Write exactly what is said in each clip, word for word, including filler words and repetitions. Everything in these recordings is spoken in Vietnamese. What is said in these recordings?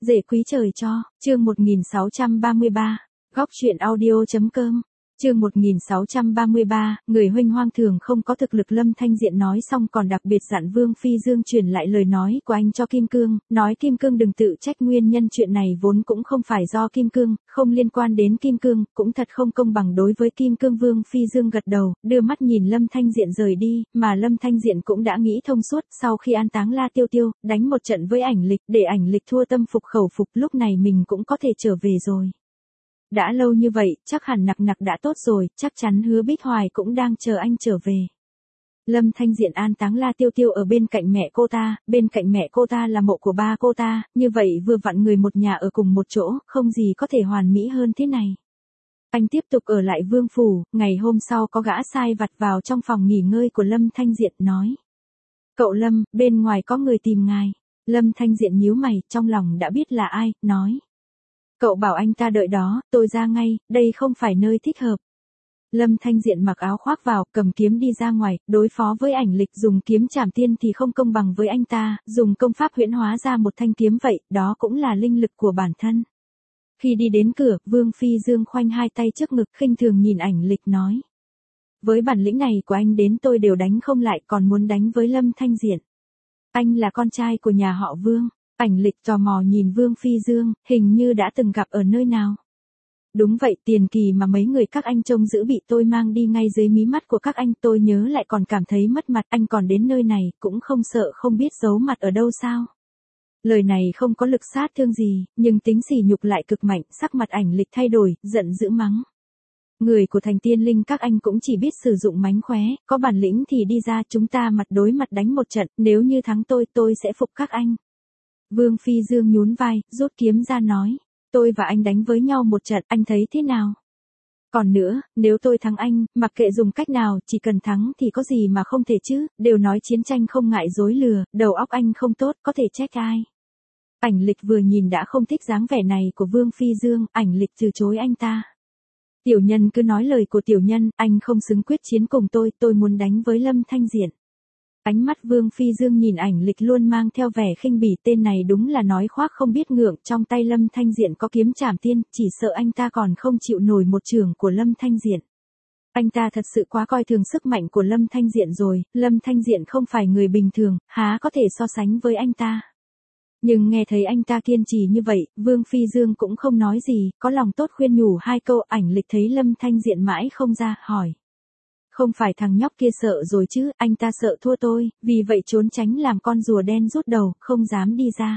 Rể quý trời cho, chương một nghìn sáu trăm ba mươi ba, góc truyện audio.com, chương một nghìn sáu trăm ba mươi ba, người huynh hoang thường không có thực lực. Lâm Thanh Diện nói xong còn đặc biệt dặn Vương Phi Dương truyền lại lời nói của anh cho Kim Cương, nói Kim Cương đừng tự trách, nguyên nhân chuyện này vốn cũng không phải do Kim Cương, không liên quan đến Kim Cương, cũng thật không công bằng đối với Kim Cương. Vương Phi Dương gật đầu, đưa mắt nhìn Lâm Thanh Diện rời đi, mà Lâm Thanh Diện cũng đã nghĩ thông suốt, sau khi an táng La Tiêu Tiêu, đánh một trận với Ảnh Lịch, để Ảnh Lịch thua tâm phục khẩu phục, lúc này mình cũng có thể trở về rồi. Đã lâu như vậy, chắc hẳn Nặc Nặc đã tốt rồi, chắc chắn Hứa Bích Hoài cũng đang chờ anh trở về. Lâm Thanh Diện an táng La Tiêu Tiêu ở bên cạnh mẹ cô ta, bên cạnh mẹ cô ta là mộ của ba cô ta, như vậy vừa vặn người một nhà ở cùng một chỗ, không gì có thể hoàn mỹ hơn thế này. Anh tiếp tục ở lại Vương Phủ, ngày hôm sau có gã sai vặt vào trong phòng nghỉ ngơi của Lâm Thanh Diện nói. Cậu Lâm, bên ngoài có người tìm ngài. Lâm Thanh Diện nhíu mày, trong lòng đã biết là ai, nói. Cậu bảo anh ta đợi đó, tôi ra ngay, đây không phải nơi thích hợp. Lâm Thanh Diện mặc áo khoác vào, cầm kiếm đi ra ngoài, đối phó với Ảnh Lịch. Dùng kiếm trảm tiên thì không công bằng với anh ta, dùng công pháp huyễn hóa ra một thanh kiếm vậy, đó cũng là linh lực của bản thân. Khi đi đến cửa, Vương Phi Dương khoanh hai tay trước ngực, khinh thường nhìn Ảnh Lịch nói. Với bản lĩnh này của anh đến tôi đều đánh không lại, còn muốn đánh với Lâm Thanh Diện. Anh là con trai của nhà họ Vương. Ảnh Lịch tò mò nhìn Vương Phi Dương, hình như đã từng gặp ở nơi nào. Đúng vậy, tiền kỳ mà mấy người các anh trông giữ bị tôi mang đi ngay dưới mí mắt của các anh, tôi nhớ lại còn cảm thấy mất mặt. Anh còn đến nơi này, cũng không sợ không biết giấu mặt ở đâu sao. Lời này không có lực sát thương gì, nhưng tính sỉ nhục lại cực mạnh. Sắc mặt Ảnh Lịch thay đổi, giận dữ mắng. Người của thành tiên linh các anh cũng chỉ biết sử dụng mánh khóe, có bản lĩnh thì đi ra, chúng ta mặt đối mặt đánh một trận, nếu như thắng tôi, tôi sẽ phục các anh. Vương Phi Dương nhún vai, rút kiếm ra nói, tôi và anh đánh với nhau một trận, anh thấy thế nào? Còn nữa, nếu tôi thắng anh, mặc kệ dùng cách nào, chỉ cần thắng thì có gì mà không thể chứ, đều nói chiến tranh không ngại dối lừa, đầu óc anh không tốt, có thể trách ai? Ảnh Lịch vừa nhìn đã không thích dáng vẻ này của Vương Phi Dương, Ảnh Lịch từ chối anh ta. Tiểu nhân cứ nói lời của tiểu nhân, anh không xứng quyết chiến cùng tôi, tôi muốn đánh với Lâm Thanh Diện. Ánh mắt Vương Phi Dương nhìn Ảnh Lịch luôn mang theo vẻ khinh bỉ, tên này đúng là nói khoác không biết ngượng, trong tay Lâm Thanh Diện có kiếm trảm tiên, chỉ sợ anh ta còn không chịu nổi một chưởng của Lâm Thanh Diện. Anh ta thật sự quá coi thường sức mạnh của Lâm Thanh Diện rồi, Lâm Thanh Diện không phải người bình thường, há có thể so sánh với anh ta. Nhưng nghe thấy anh ta kiên trì như vậy, Vương Phi Dương cũng không nói gì, có lòng tốt khuyên nhủ hai câu. Ảnh Lịch thấy Lâm Thanh Diện mãi không ra, hỏi. Không phải thằng nhóc kia sợ rồi chứ, anh ta sợ thua tôi, vì vậy trốn tránh làm con rùa đen rút đầu, không dám đi ra.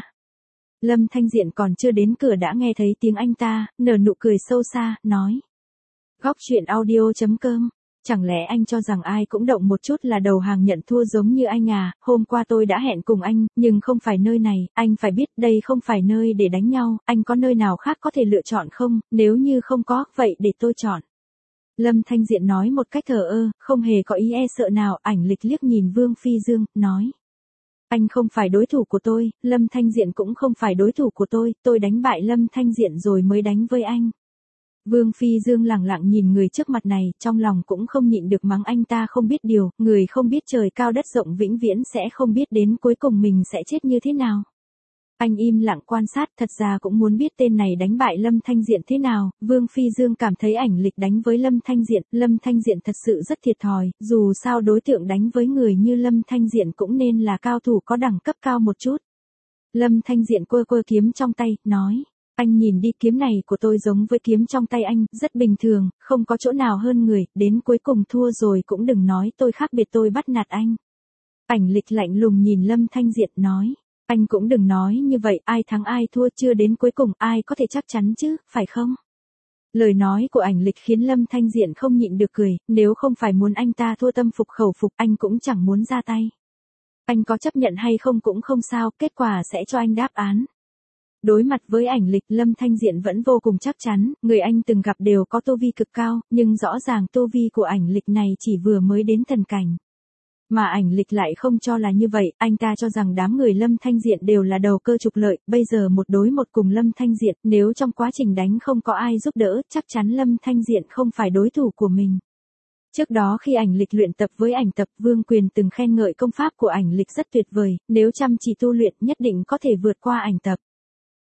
Lâm Thanh Diện còn chưa đến cửa đã nghe thấy tiếng anh ta, nở nụ cười sâu xa, nói. Góc truyện audio.com, chẳng lẽ anh cho rằng ai cũng động một chút là đầu hàng nhận thua giống như anh à? Hôm qua tôi đã hẹn cùng anh, nhưng không phải nơi này, anh phải biết đây không phải nơi để đánh nhau, anh có nơi nào khác có thể lựa chọn không? Nếu như không có, vậy để tôi chọn. Lâm Thanh Diện nói một cách thờ ơ, không hề có ý e sợ nào. Ảnh Lịch liếc nhìn Vương Phi Dương, nói. Anh không phải đối thủ của tôi, Lâm Thanh Diện cũng không phải đối thủ của tôi, tôi đánh bại Lâm Thanh Diện rồi mới đánh với anh. Vương Phi Dương lẳng lặng nhìn người trước mặt này, trong lòng cũng không nhịn được mắng anh ta không biết điều, người không biết trời cao đất rộng vĩnh viễn sẽ không biết đến cuối cùng mình sẽ chết như thế nào. Anh im lặng quan sát, thật ra cũng muốn biết tên này đánh bại Lâm Thanh Diện thế nào. Vương Phi Dương cảm thấy Ảnh Lịch đánh với Lâm Thanh Diện, Lâm Thanh Diện thật sự rất thiệt thòi, dù sao đối tượng đánh với người như Lâm Thanh Diện cũng nên là cao thủ có đẳng cấp cao một chút. Lâm Thanh Diện quơ quơ kiếm trong tay, nói, anh nhìn đi, kiếm này của tôi giống với kiếm trong tay anh, rất bình thường, không có chỗ nào hơn người, đến cuối cùng thua rồi cũng đừng nói tôi khác biệt, tôi bắt nạt anh. Ảnh Lịch lạnh lùng nhìn Lâm Thanh Diện nói. Anh cũng đừng nói như vậy, ai thắng ai thua chưa đến cuối cùng, ai có thể chắc chắn chứ, phải không? Lời nói của Ảnh Lịch khiến Lâm Thanh Diện không nhịn được cười, nếu không phải muốn anh ta thua tâm phục khẩu phục, anh cũng chẳng muốn ra tay. Anh có chấp nhận hay không cũng không sao, kết quả sẽ cho anh đáp án. Đối mặt với Ảnh Lịch, Lâm Thanh Diện vẫn vô cùng chắc chắn, người anh từng gặp đều có tu vi cực cao, nhưng rõ ràng tu vi của Ảnh Lịch này chỉ vừa mới đến thần cảnh. Mà Ảnh Lịch lại không cho là như vậy, anh ta cho rằng đám người Lâm Thanh Diện đều là đầu cơ trục lợi, bây giờ một đối một cùng Lâm Thanh Diện, nếu trong quá trình đánh không có ai giúp đỡ, chắc chắn Lâm Thanh Diện không phải đối thủ của mình. Trước đó khi Ảnh Lịch luyện tập với Ảnh Tập, Vương Quyền từng khen ngợi công pháp của Ảnh Lịch rất tuyệt vời, nếu chăm chỉ tu luyện nhất định có thể vượt qua Ảnh Tập.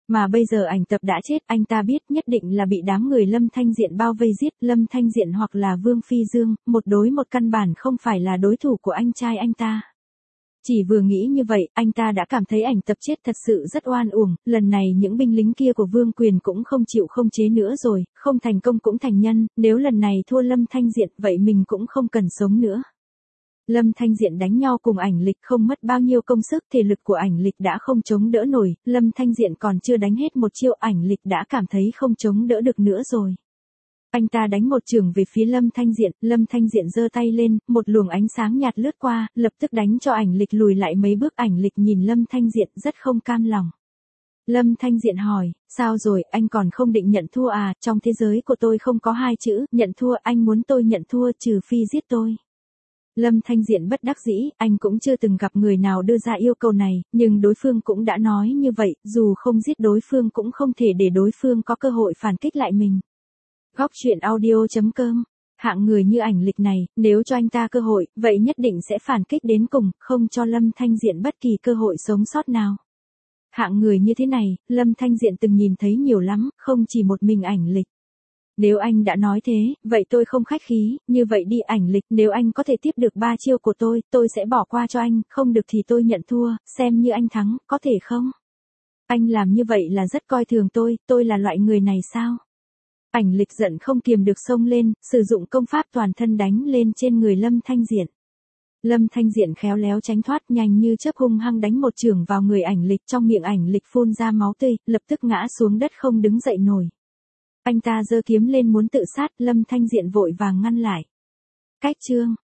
Mà bây giờ ảnh tập đã chết, anh ta biết nhất định là bị đám người Lâm Thanh Diện bao vây giết, Lâm Thanh Diện hoặc là Vương Phi Dương, một đối một căn bản không phải là đối thủ của anh trai anh ta. Chỉ vừa nghĩ như vậy, anh ta đã cảm thấy ảnh tập chết thật sự rất oan uổng, lần này những binh lính kia của Vương Quyền cũng không chịu không chế nữa rồi, không thành công cũng thành nhân, nếu lần này thua Lâm Thanh Diện vậy mình cũng không cần sống nữa. Lâm Thanh Diện đánh nhau cùng ảnh lịch không mất bao nhiêu công sức, thể lực của ảnh lịch đã không chống đỡ nổi, Lâm Thanh Diện còn chưa đánh hết một chiêu ảnh lịch đã cảm thấy không chống đỡ được nữa rồi. Anh ta đánh một chưởng về phía Lâm Thanh Diện, Lâm Thanh Diện giơ tay lên, một luồng ánh sáng nhạt lướt qua, lập tức đánh cho ảnh lịch lùi lại mấy bước, ảnh lịch nhìn Lâm Thanh Diện rất không cam lòng. Lâm Thanh Diện hỏi, sao rồi, anh còn không định nhận thua à, trong thế giới của tôi không có hai chữ, nhận thua, anh muốn tôi nhận thua trừ phi giết tôi. Lâm Thanh Diện bất đắc dĩ, anh cũng chưa từng gặp người nào đưa ra yêu cầu này, nhưng đối phương cũng đã nói như vậy, dù không giết đối phương cũng không thể để đối phương có cơ hội phản kích lại mình. Góc truyện audio chấm com. Hạng người như ảnh lịch này, nếu cho anh ta cơ hội, vậy nhất định sẽ phản kích đến cùng, không cho Lâm Thanh Diện bất kỳ cơ hội sống sót nào. Hạng người như thế này, Lâm Thanh Diện từng nhìn thấy nhiều lắm, không chỉ một mình ảnh lịch. Nếu anh đã nói thế, vậy tôi không khách khí, như vậy đi ảnh lịch, nếu anh có thể tiếp được ba chiêu của tôi, tôi sẽ bỏ qua cho anh, không được thì tôi nhận thua, xem như anh thắng, có thể không? Anh làm như vậy là rất coi thường tôi, tôi là loại người này sao? Ảnh lịch giận không kiềm được xông lên, sử dụng công pháp toàn thân đánh lên trên người Lâm Thanh Diện. Lâm Thanh Diện khéo léo tránh thoát, nhanh như chớp hung hăng đánh một chưởng vào người ảnh lịch, trong miệng ảnh lịch phun ra máu tươi, lập tức ngã xuống đất không đứng dậy nổi. Anh ta giơ kiếm lên muốn tự sát, Lâm Thanh Diện vội vàng ngăn lại. Cách chương